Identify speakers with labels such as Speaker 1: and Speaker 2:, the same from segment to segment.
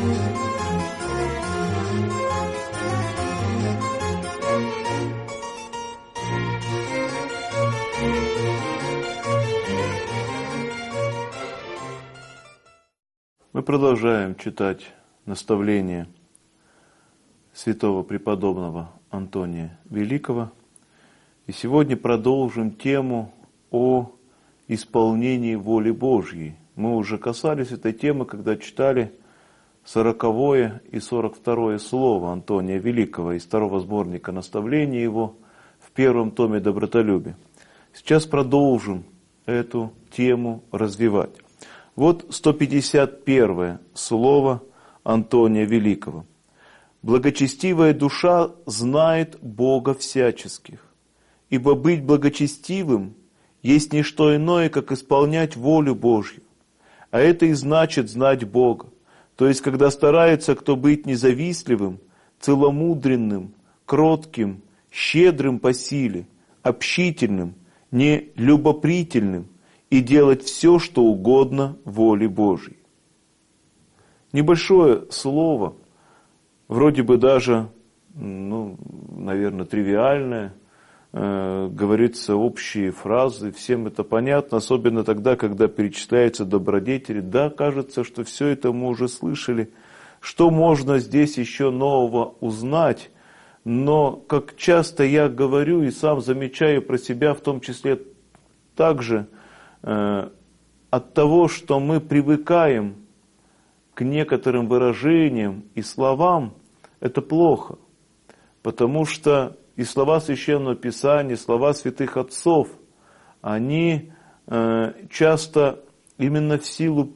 Speaker 1: Мы продолжаем читать наставления святого преподобного Антония Великого. И сегодня продолжим тему о исполнении воли Божьей. Мы уже касались этой темы, когда читали 40 и 42 слово Антония Великого из второго сборника наставлений его в первом томе «Добротолюбие». Сейчас продолжим эту тему развивать. Вот 151 слово Антония Великого. «Благочестивая душа знает Бога всяческих, ибо быть благочестивым есть не что иное, как исполнять волю Божью. А это и значит знать Бога. То есть, когда старается кто быть независтливым, целомудренным, кротким, щедрым по силе, общительным, нелюбопрительным, и делать все, что угодно воле Божьей». Небольшое слово, вроде бы даже, наверное, тривиальное, говорится общие фразы, всем это понятно, особенно тогда, когда перечисляются добродетели. Да, кажется, что все это мы уже слышали. Что можно здесь еще нового узнать? Но, как часто я говорю и сам замечаю про себя, в том числе также, от того, что мы привыкаем к некоторым выражениям и словам, это плохо. Потому что и слова Священного Писания, слова святых отцов, они часто именно в силу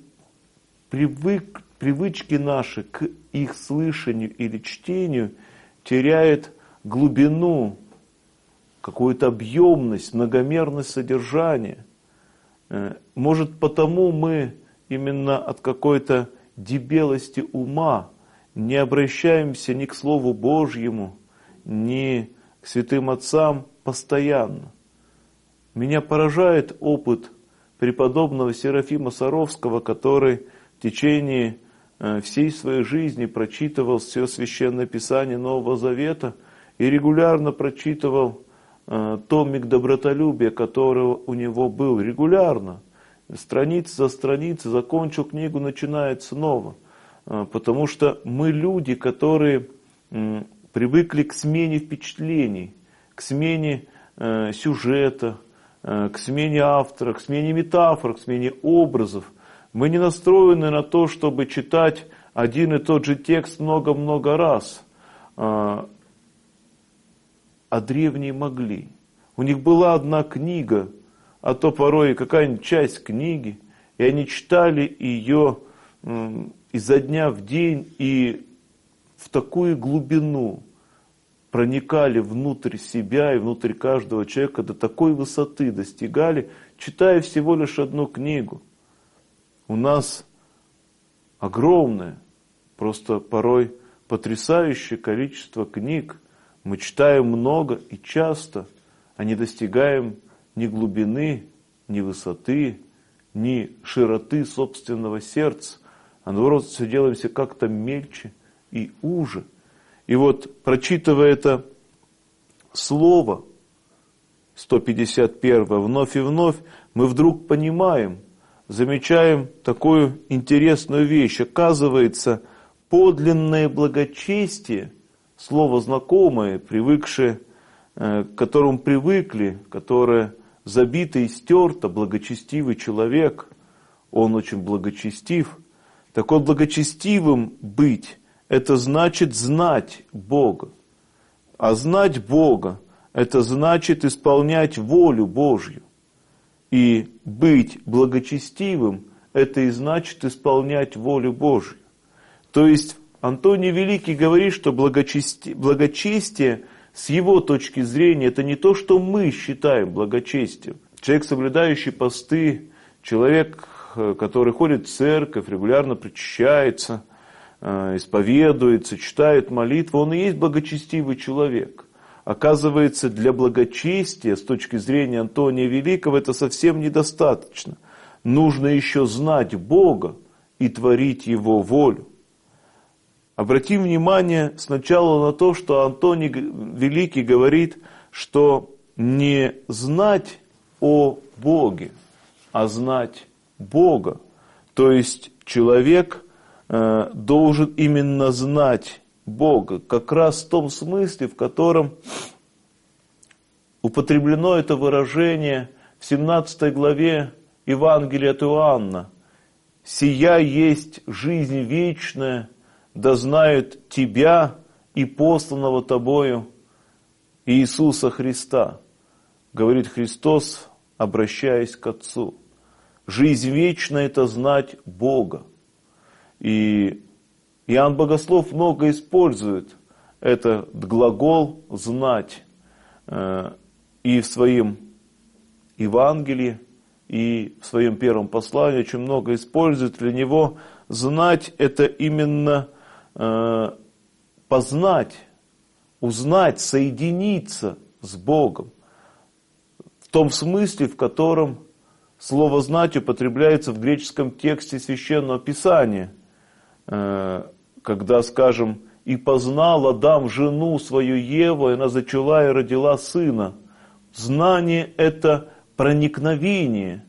Speaker 1: привычки нашей к их слышанию или чтению теряют глубину, какую-то объемность, многомерность содержания. Может, потому мы именно от какой-то дебелости ума не обращаемся ни к Слову Божьему, ни к святым отцам постоянно. Меня поражает опыт преподобного Серафима Саровского, который в течение всей своей жизни прочитывал все Священное Писание Нового Завета и регулярно прочитывал томик «Добротолюбия», который у него был регулярно, страница за страницей, закончил книгу, начинает снова. Потому что мы люди, которые привыкли к смене впечатлений, к смене сюжета, к смене автора, к смене метафор, к смене образов. Мы не настроены на то, чтобы читать один и тот же текст много-много раз. А древние могли. У них была одна книга, а то порой какая-нибудь часть книги, и они читали ее изо дня в день и в такую глубину проникали внутрь себя и внутрь каждого человека, до такой высоты достигали, читая всего лишь одну книгу. У нас огромное, просто порой потрясающее количество книг. Мы читаем много и часто, а не достигаем ни глубины, ни высоты, ни широты собственного сердца, а наоборот все делаемся как-то мельче и уже. И вот, прочитывая это слово, 151 вновь и вновь, мы вдруг понимаем, замечаем такую интересную вещь. Оказывается, подлинное благочестие, слово знакомое, привыкшее, к которому привыкли, которое забито и стерто, благочестивый человек, он очень благочестив. Так вот, благочестивым быть, это значит знать Бога. А знать Бога, это значит исполнять волю Божью. И быть благочестивым, это и значит исполнять волю Божью. То есть Антоний Великий говорит, что благочестие с его точки зрения это не то, что мы считаем благочестием. Человек, соблюдающий посты, человек, который ходит в церковь, регулярно причащается, исповедуется, читает молитву, он и есть благочестивый человек. Оказывается, для благочестия, с точки зрения Антония Великого, это совсем недостаточно. Нужно еще знать Бога и творить Его волю. Обратим внимание сначала на то, что Антоний Великий говорит, что не знать о Боге, а знать Бога. То есть человек должен именно знать Бога, как раз в том смысле, в котором употреблено это выражение в 17 главе Евангелия от Иоанна. «Сия есть жизнь вечная, да знают Тебя и посланного Тобою Иисуса Христа», говорит Христос, обращаясь к Отцу. Жизнь вечная – это знать Бога. И Иоанн Богослов много использует этот глагол «знать» и в своем Евангелии, и в своем первом послании очень много использует. Для него знать – это именно познать, узнать, соединиться с Богом. В том смысле, в котором слово «знать» употребляется в греческом тексте Священного Писания. Когда, скажем, «И познал Адам жену свою Еву, и она зачала и родила сына». Знание – это проникновение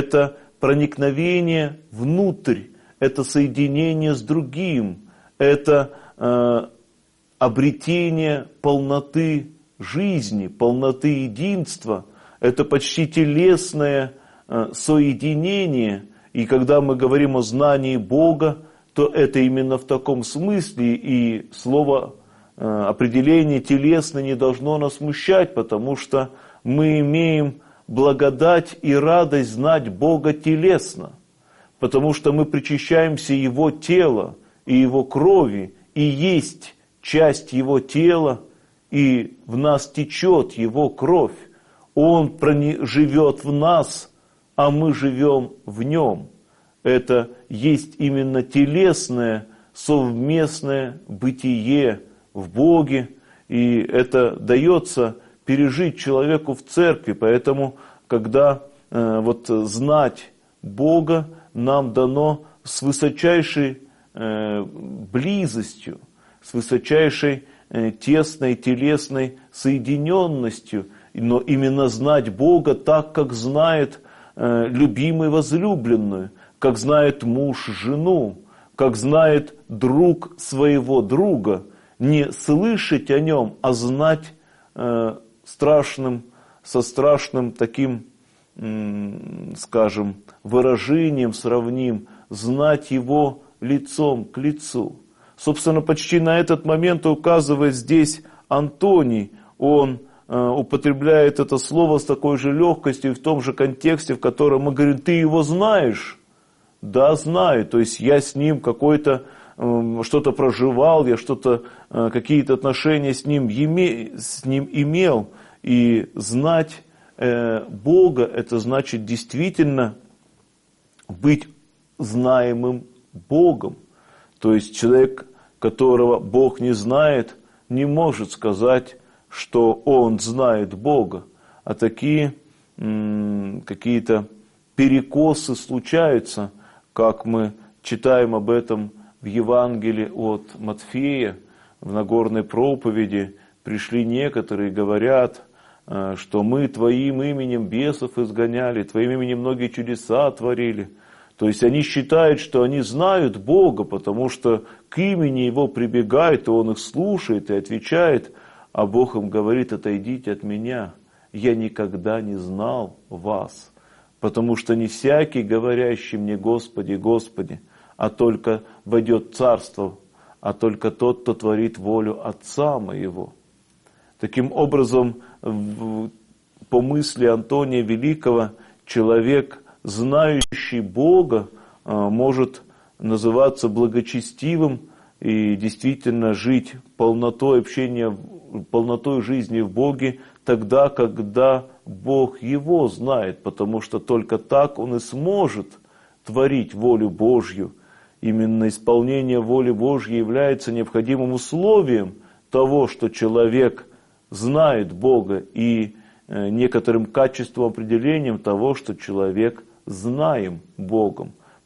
Speaker 1: внутрь, это соединение с другим, это обретение полноты жизни, полноты единства, это почти телесное соединение. И когда мы говорим о знании Бога, то это именно в таком смысле, и слово определение телесное не должно нас смущать, потому что мы имеем благодать и радость знать Бога телесно, потому что мы причащаемся Его тела и Его крови, и есть часть Его тела, и в нас течет Его кровь. Он живет в нас, а мы живем в Нем. Это есть именно телесное, совместное бытие в Боге, и это дается пережить человеку в церкви. Поэтому, когда знать Бога нам дано с высочайшей близостью, с высочайшей тесной телесной соединенностью, но именно знать Бога так, как знает любимый возлюбленную, как знает муж жену, как знает друг своего друга, не слышать о нем, а знать со страшным таким, скажем, выражением сравним, знать его лицом к лицу. Собственно, почти на этот момент указывает здесь Антоний. Он употребляет это слово с такой же легкостью и в том же контексте, в котором мы говорим: ты его знаешь? Да, знаю. То есть я с ним что-то проживал, я какие-то отношения с ним имел. И знать Бога, это значит действительно быть знаемым Богом. То есть человек, которого Бог не знает, не может сказать, что он знает Бога. А такие какие-то перекосы случаются, как мы читаем об этом в Евангелии от Матфея, в Нагорной проповеди. Пришли некоторые и говорят, что мы Твоим именем бесов изгоняли, Твоим именем многие чудеса творили. То есть они считают, что они знают Бога, потому что к имени Его прибегают, и Он их слушает и отвечает, а Бог им говорит: отойдите от меня, я никогда не знал вас. Потому что не всякий, говорящий мне Господи, Господи, а только войдет в Царство, а только тот, кто творит волю Отца моего. Таким образом, по мысли Антония Великого, человек, знающий Бога, может называться благочестивым и действительно жить полнотой общения, полнотой жизни в Боге тогда, когда Бог его знает, потому что только так он и сможет творить волю Божью. Именно исполнение воли Божьей является необходимым условием того, что человек знает Бога, и некоторым качеством, определением того, что человек знаем Богом.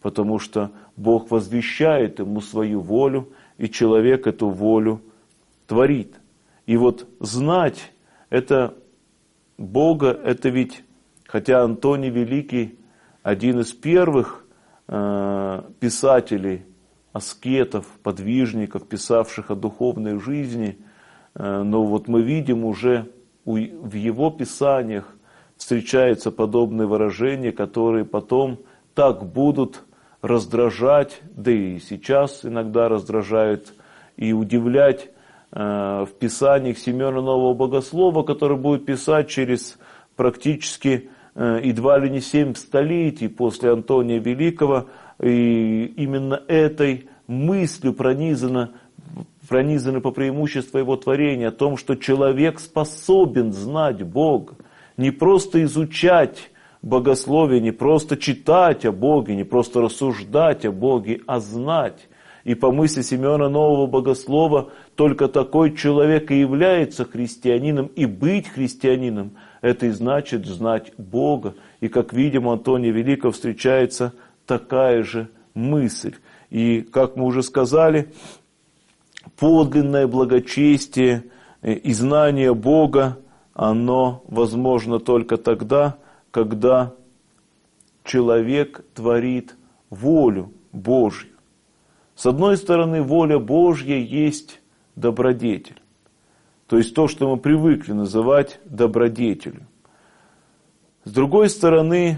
Speaker 1: потому что Бог возвещает ему свою волю, и человек эту волю творит. И вот знать это Бога, это ведь, хотя Антоний Великий один из первых писателей, аскетов, подвижников, писавших о духовной жизни, но вот мы видим уже в его писаниях встречаются подобные выражения, которые потом так будут раздражать, да и сейчас иногда раздражают, и удивлять в писаниях Семена Нового Богослова, который будет писать через практически едва ли не 7 столетий после Антония Великого. И именно этой мыслью пронизано по преимуществу его творения, о том, что человек способен знать Бога, не просто изучать богословие, не просто читать о Боге, не просто рассуждать о Боге, а знать. И по мысли Семена Нового Богослова только такой человек и является христианином, и быть христианином – это и значит знать Бога. И как видим, у Антония Великого встречается такая же мысль. И, как мы уже сказали, подлинное благочестие и знание Бога, оно возможно только тогда, когда человек творит волю Божью. С одной стороны, воля Божья есть добродетель. То есть то, что мы привыкли называть добродетелью. С другой стороны,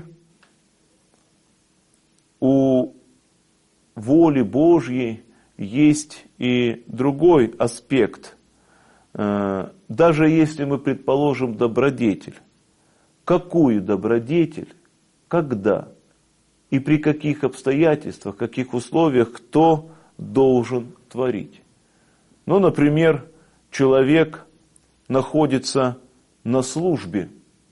Speaker 1: у воли Божьей есть и другой аспект. Даже если мы предположим добродетель, какую добродетель, когда и при каких обстоятельствах, каких условиях кто должен творить? Ну, например, человек находится на службе,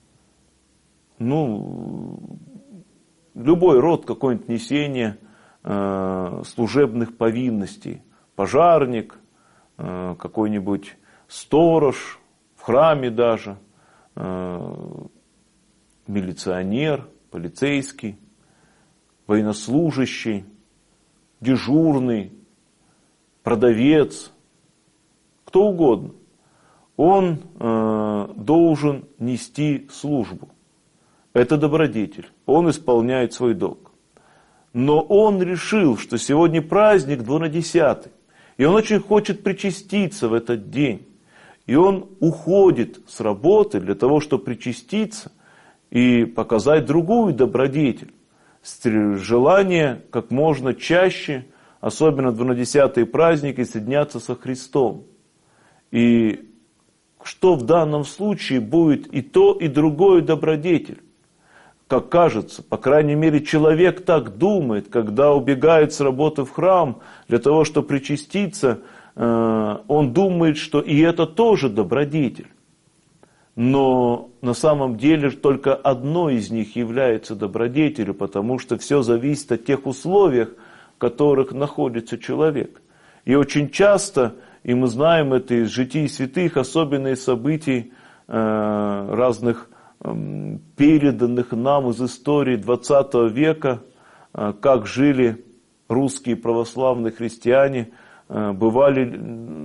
Speaker 1: любой род какое-нибудь несения служебных повинностей, пожарник, какой-нибудь сторож, в храме даже, милиционер, полицейский, военнослужащий, дежурный, продавец, кто угодно. Он должен нести службу. Это добродетель. Он исполняет свой долг. Но он решил, что сегодня праздник Двунадесятый, и он очень хочет причаститься в этот день. И он уходит с работы для того, чтобы причаститься и показать другую добродетель. Желание как можно чаще, особенно в двунадесятые праздники, соединяться со Христом. И что в данном случае будет и то, и другое добродетель? Как кажется, по крайней мере, человек так думает, когда убегает с работы в храм для того, чтобы причаститься, он думает, что и это тоже добродетель. Но на самом деле только одно из них является добродетелью, потому что все зависит от тех условиях, в которых находится человек. И очень часто, и мы знаем это из житий святых, особенно из событий разных переданных нам из истории 20 века, как жили русские православные христиане, бывали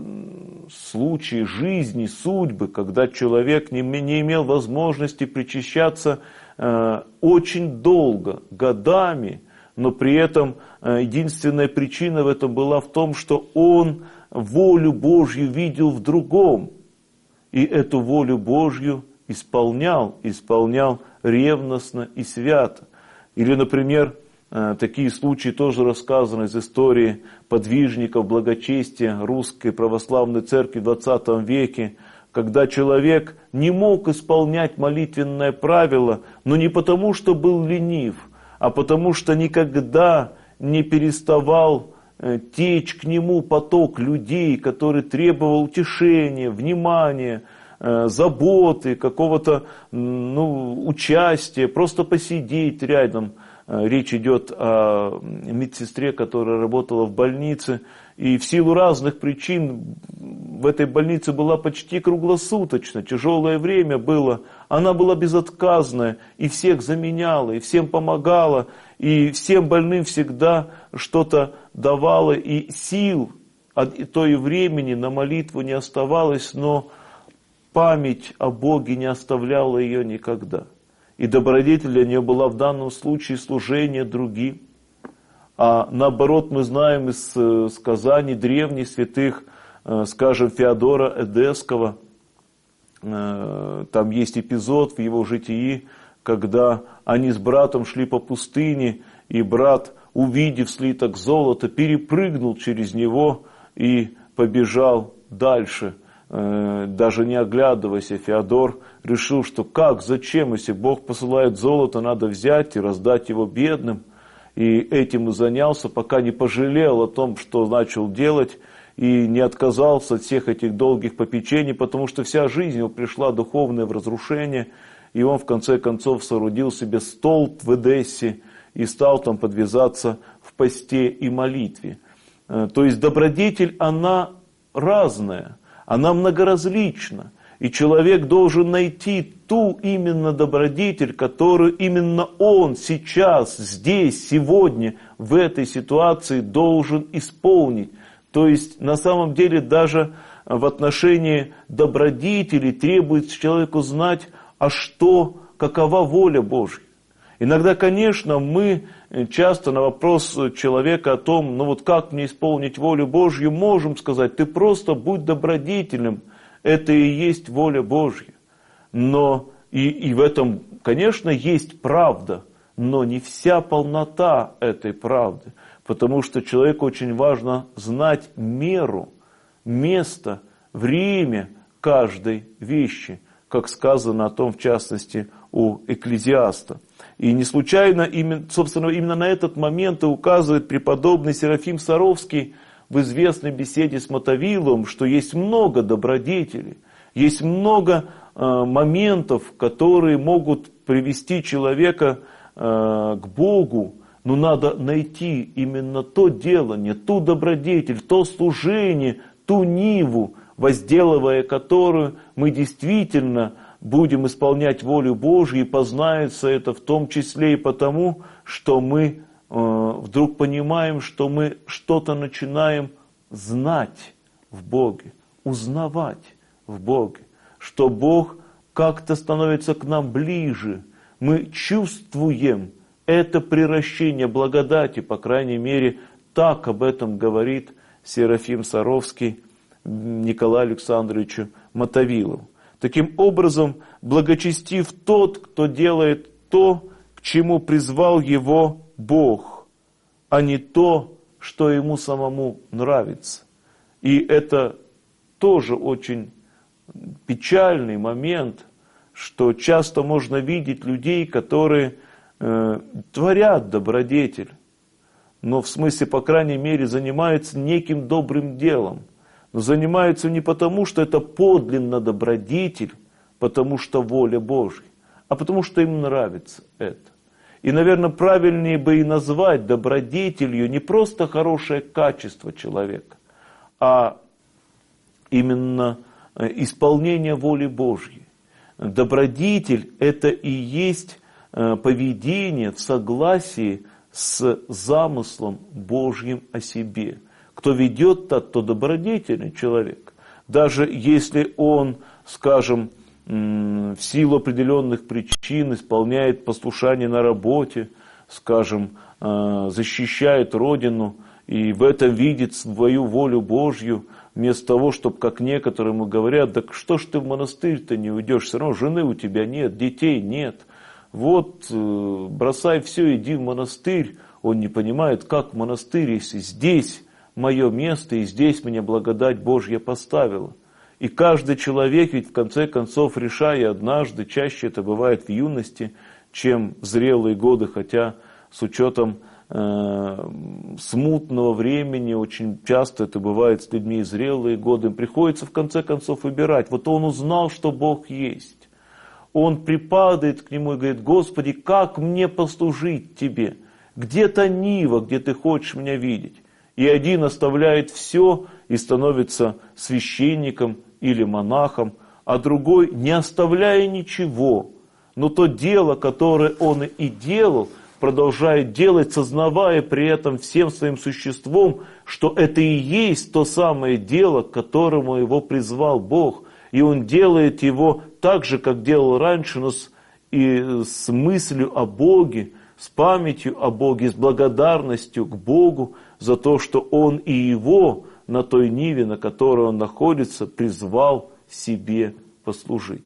Speaker 1: случаи жизни, судьбы, когда человек не имел возможности причащаться очень долго, годами, но при этом единственная причина в этом была в том, что он волю Божью видел в другом, и эту волю Божью исполнял ревностно и свято. Или, например, такие случаи тоже рассказаны из истории подвижников благочестия Русской Православной Церкви в 20 веке, когда человек не мог исполнять молитвенное правило, но не потому, что был ленив, а потому, что никогда не переставал течь к нему поток людей, который требовал утешения, внимания, заботы, какого-то участия, просто посидеть рядом. Речь идет о медсестре, которая работала в больнице, и в силу разных причин в этой больнице была почти круглосуточно, тяжелое время было, она была безотказная, и всех заменяла, и всем помогала, и всем больным всегда что-то давала, и сил от той времени на молитву не оставалось, но память о Боге не оставляла ее никогда. И добродетель для нее была в данном случае служение другим. А наоборот, мы знаем из сказаний древних святых, скажем, Феодора Эдесского, там есть эпизод в его житии, когда они с братом шли по пустыне, и брат, увидев слиток золота, перепрыгнул через него и побежал дальше, даже не оглядываясь. Феодор решил, что как, зачем, если Бог посылает золото, надо взять и раздать его бедным. И этим и занялся, пока не пожалел о том, что начал делать, и не отказался от всех этих долгих попечений, потому что вся жизнь его пришла духовное в разрушение, и он в конце концов соорудил себе столб в Эдессе и стал там подвязаться в посте и молитве. То есть добродетель, она разная, она многоразлична. И человек должен найти ту именно добродетель, которую именно он сейчас, здесь, сегодня, в этой ситуации должен исполнить. То есть на самом деле даже в отношении добродетели требуется человеку знать, а что, какова воля Божья. Иногда, конечно, мы часто на вопрос человека о том, ну вот как мне исполнить волю Божью, можем сказать, ты просто будь добродетельным. Это и есть воля Божья. Но и в этом, конечно, есть правда, но не вся полнота этой правды. Потому что человеку очень важно знать меру, место, время каждой вещи, как сказано о том, в частности, у Экклезиаста. И не случайно, собственно, именно на этот момент и указывает преподобный Серафим Саровский в известной беседе с Мотовиловым, что есть много добродетелей, есть много моментов, которые могут привести человека к Богу, но надо найти именно то делание, ту добродетель, то служение, ту ниву, возделывая которую мы действительно будем исполнять волю Божью, и познается это в том числе и потому, что мы вдруг понимаем, что мы что-то начинаем знать в Боге, узнавать в Боге, что Бог как-то становится к нам ближе. Мы чувствуем это приращение благодати, по крайней мере, так об этом говорит Серафим Саровский Николаю Александровичу Мотовилову. Таким образом, благочестив тот, кто делает то, к чему призвал его Бог, а не то, что ему самому нравится. И это тоже очень печальный момент, что часто можно видеть людей, которые творят добродетель, но в смысле, по крайней мере, занимаются неким добрым делом. Но занимаются не потому, что это подлинно добродетель, потому что воля Божья, а потому что им нравится это. И, наверное, правильнее бы и назвать добродетелью не просто хорошее качество человека, а именно исполнение воли Божьей. Добродетель – это и есть поведение в согласии с замыслом Божьим о себе. Кто ведет так, то добродетельный человек. Даже если он, скажем, в силу определенных причин исполняет послушание на работе, скажем, защищает Родину и в этом видит свою волю Божью, вместо того, чтобы, как некоторые ему говорят, да что ж ты в монастырь-то не уйдешь, все равно жены у тебя нет, детей нет. Вот, бросай все, иди в монастырь. Он не понимает, как в монастырь, если здесь мое место, и здесь меня благодать Божья поставила. И каждый человек ведь в конце концов, решая однажды, чаще это бывает в юности, чем в зрелые годы, хотя с учетом смутного времени, очень часто это бывает с людьми зрелые годы, им приходится в конце концов выбирать. Вот он узнал, что Бог есть. Он припадает к Нему и говорит: Господи, как мне послужить Тебе? Где та нива, где Ты хочешь меня видеть? И один оставляет все и становится священником или монахом, а другой, не оставляя ничего, но то дело, которое он и делал, продолжает делать, сознавая при этом всем своим существом, что это и есть то самое дело, к которому его призвал Бог. И он делает его так же, как делал раньше, но с мыслью о Боге, с памятью о Боге, с благодарностью к Богу за то, что он и его на той ниве, на которой он находится, призвал себе послужить.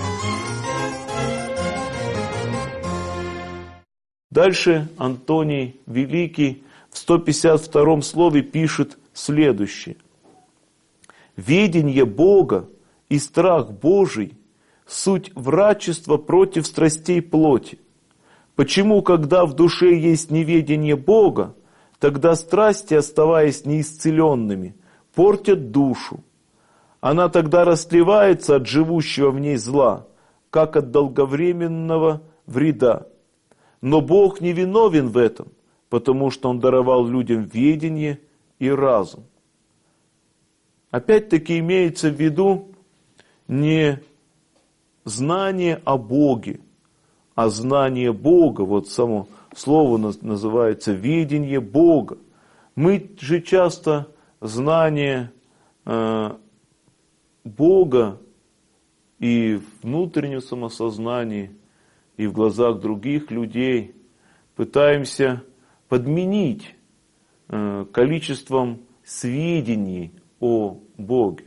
Speaker 1: Дальше Антоний Великий в 152 слове пишет следующее. «Ведение Бога и страх Божий – суть врачества против страстей плоти. Почему, когда в душе есть неведение Бога, тогда страсти, оставаясь неисцеленными, портят душу? Она тогда растлевается от живущего в ней зла, как от долговременного вреда. Но Бог не виновен в этом, потому что Он даровал людям ведение и разум». Опять-таки имеется в виду не знание о Боге, а знание Бога. Вот само слово называется «ведение Бога». Мы же часто знание Бога и в внутреннем самосознании, и в глазах других людей пытаемся подменить количеством сведений о Боге.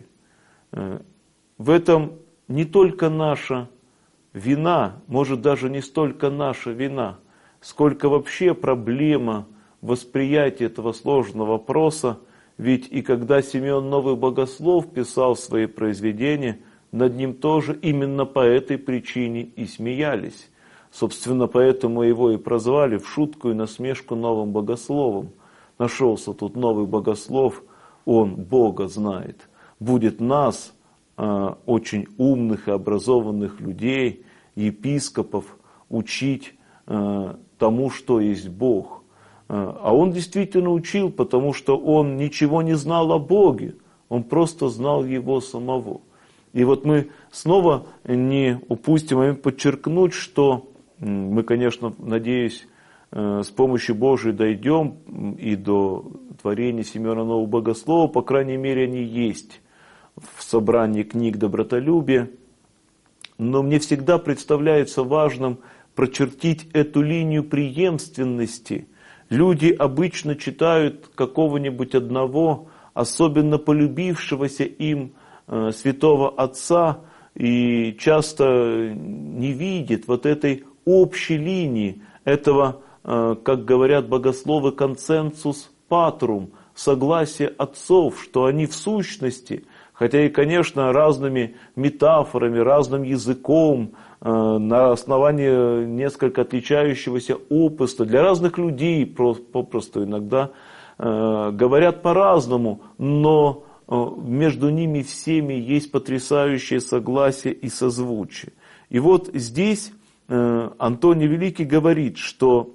Speaker 1: В этом не только наша вина, может даже не столько наша вина, сколько вообще проблема восприятия этого сложного вопроса. Ведь и когда Симеон Новый Богослов писал свои произведения, над ним тоже именно по этой причине и смеялись. Собственно, поэтому его и прозвали в шутку и насмешку новым богословом. Нашелся тут новый богослов, он Бога знает. Будет нас, очень умных и образованных людей, епископов, учить тому, что есть Бог. А он действительно учил, потому что он ничего не знал о Боге, он просто знал Его самого. И вот мы снова не упустим момент подчеркнуть, что мы, конечно, надеюсь, с помощью Божией дойдем и до творения Симеона Нового Богослова, по крайней мере, они есть в собрании книг добротолюбия. Но мне всегда представляется важным прочертить эту линию преемственности. Люди обычно читают какого-нибудь одного, особенно полюбившегося им святого отца, и часто не видят вот этой общей линии, этого, как говорят богословы, консенсус патрум, согласие отцов, что они в сущности, хотя и, конечно, разными метафорами, разным языком, на основании несколько отличающегося опыта, для разных людей попросту иногда говорят по-разному, но между ними всеми есть потрясающее согласие и созвучие. И вот здесь Антоний Великий говорит, что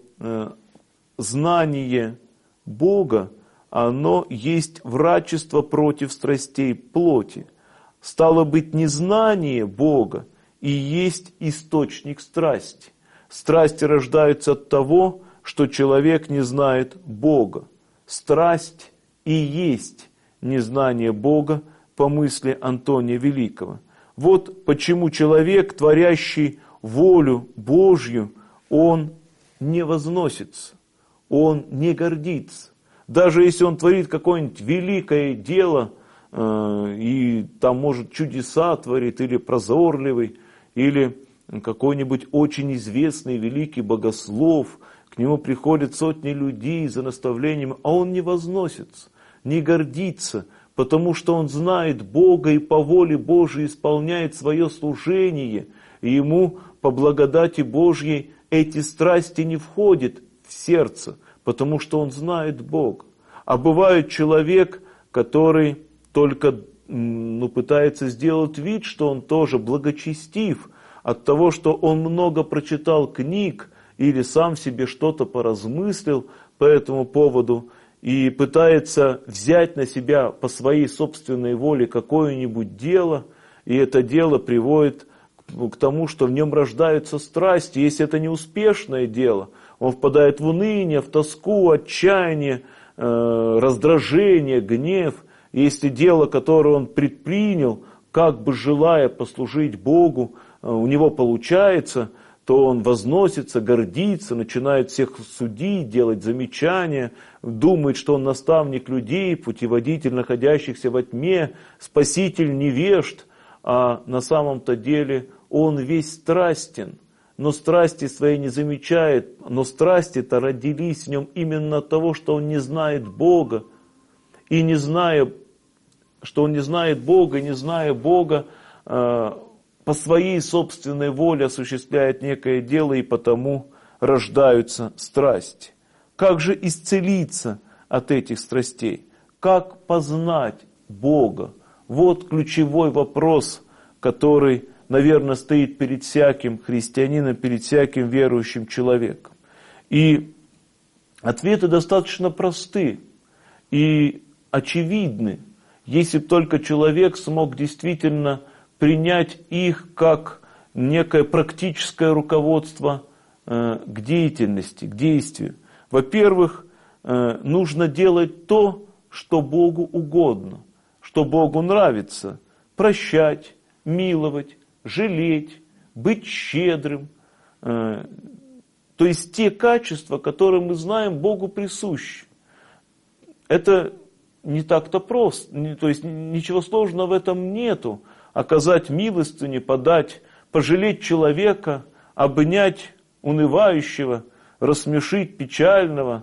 Speaker 1: знание Бога, оно есть врачество против страстей плоти. Стало быть, незнание Бога и есть источник страсти. Страсти рождаются от того, что человек не знает Бога. Страсть и есть незнание Бога по мысли Антония Великого. Вот почему человек, творящий волю Божью, он не возносится, он не гордится. Даже если он творит какое-нибудь великое дело, и там, может, чудеса творит, или прозорливый, или какой-нибудь очень известный великий богослов, к нему приходят сотни людей за наставлением, а он не возносится, не гордится, потому что он знает Бога и по воле Божией исполняет свое служение, и ему по благодати Божьей эти страсти не входят в сердце, потому что он знает Бога. А бывает человек, который только пытается сделать вид, что он тоже благочестив от того, что он много прочитал книг или сам себе что-то поразмыслил по этому поводу. и пытается взять на себя по своей собственной воле какое-нибудь дело, и это дело приводит к тому, что в нем рождаются страсти. Если это неуспешное дело, он впадает в уныние, в тоску, отчаяние, раздражение, гнев. Если дело, которое он предпринял, как бы желая послужить Богу, у него получается, то он возносится, гордится, начинает всех судить, делать замечания, думает, что он наставник людей, путеводитель находящихся во тьме, спаситель невежд, а на самом-то деле он весь страстен, но страсти своей не замечает, но страсти-то родились в нем именно от того, что он не знает Бога, и не зная, что он не знает Бога, не зная Бога, по своей собственной воле осуществляет некое дело, и потому рождаются страсти. Как же исцелиться от этих страстей? Как познать Бога? Вот ключевой вопрос, который, наверное, стоит перед всяким христианином, перед всяким верующим человеком. И ответы достаточно просты и очевидны, если бы только человек смог действительно принять их как некое практическое руководство к деятельности, к действию. Во-первых, нужно делать то, что Богу угодно, что Богу нравится. Прощать, миловать, жалеть, быть щедрым. То есть те качества, которые мы знаем, Богу присущи. Это не так-то просто, то есть ничего сложного в этом нету. Оказать милостыню, подать, пожалеть человека, обнять унывающего, рассмешить печального,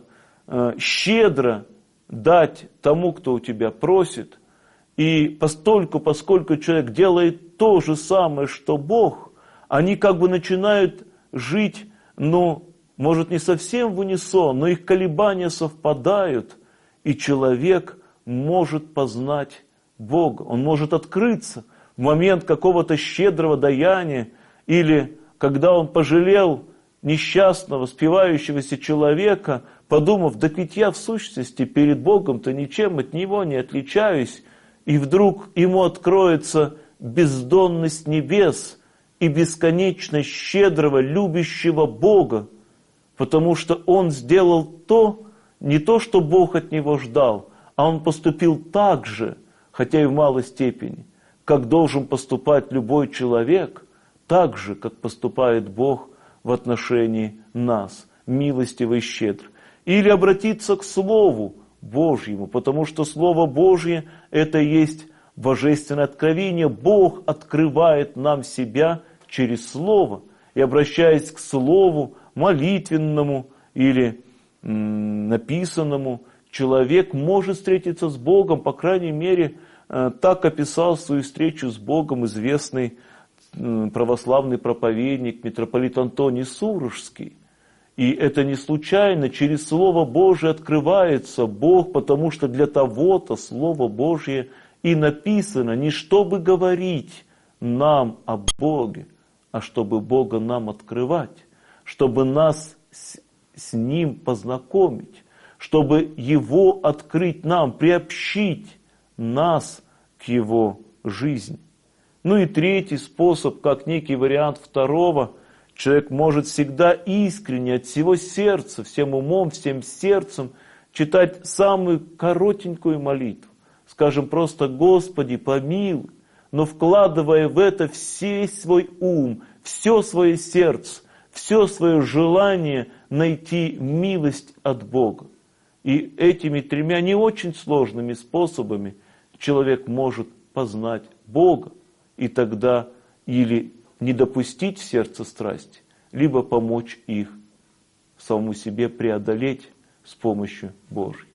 Speaker 1: щедро дать тому, кто у тебя просит. И поскольку человек делает то же самое, что Бог, они как бы начинают жить, может не совсем в унисон, но их колебания совпадают, и человек может познать Бога, он может открыться. В момент какого-то щедрого даяния, или когда он пожалел несчастного, спивающегося человека, подумав, да ведь я в сущности перед Богом-то ничем от него не отличаюсь, и вдруг ему откроется бездонность небес и бесконечно щедрого, любящего Бога, потому что он сделал не то, что Бог от него ждал, а он поступил так же, хотя и в малой степени, как должен поступать любой человек, так же, как поступает Бог в отношении нас, милостиво и щедро. Или обратиться к Слову Божьему, потому что Слово Божье – это и есть божественное откровение. Бог открывает нам себя через Слово. И обращаясь к Слову молитвенному или написанному, человек может встретиться с Богом, по крайней мере, так описал свою встречу с Богом известный православный проповедник митрополит Антоний Сурожский. И это не случайно, через Слово Божие открывается Бог, потому что для того-то Слово Божие и написано, не чтобы говорить нам о Боге, а чтобы Бога нам открывать, чтобы нас с Ним познакомить, чтобы Его открыть нам, приобщить нас к Его жизни. И третий способ, как некий вариант второго, человек может всегда искренне, от всего сердца, всем умом, всем сердцем читать самую коротенькую молитву. Скажем просто «Господи, помилуй», но вкладывая в это весь свой ум, все свое сердце, все свое желание найти милость от Бога. И этими тремя не очень сложными способами человек может познать Бога, и тогда или не допустить в сердце страсти, либо помочь их самому себе преодолеть с помощью Божьей.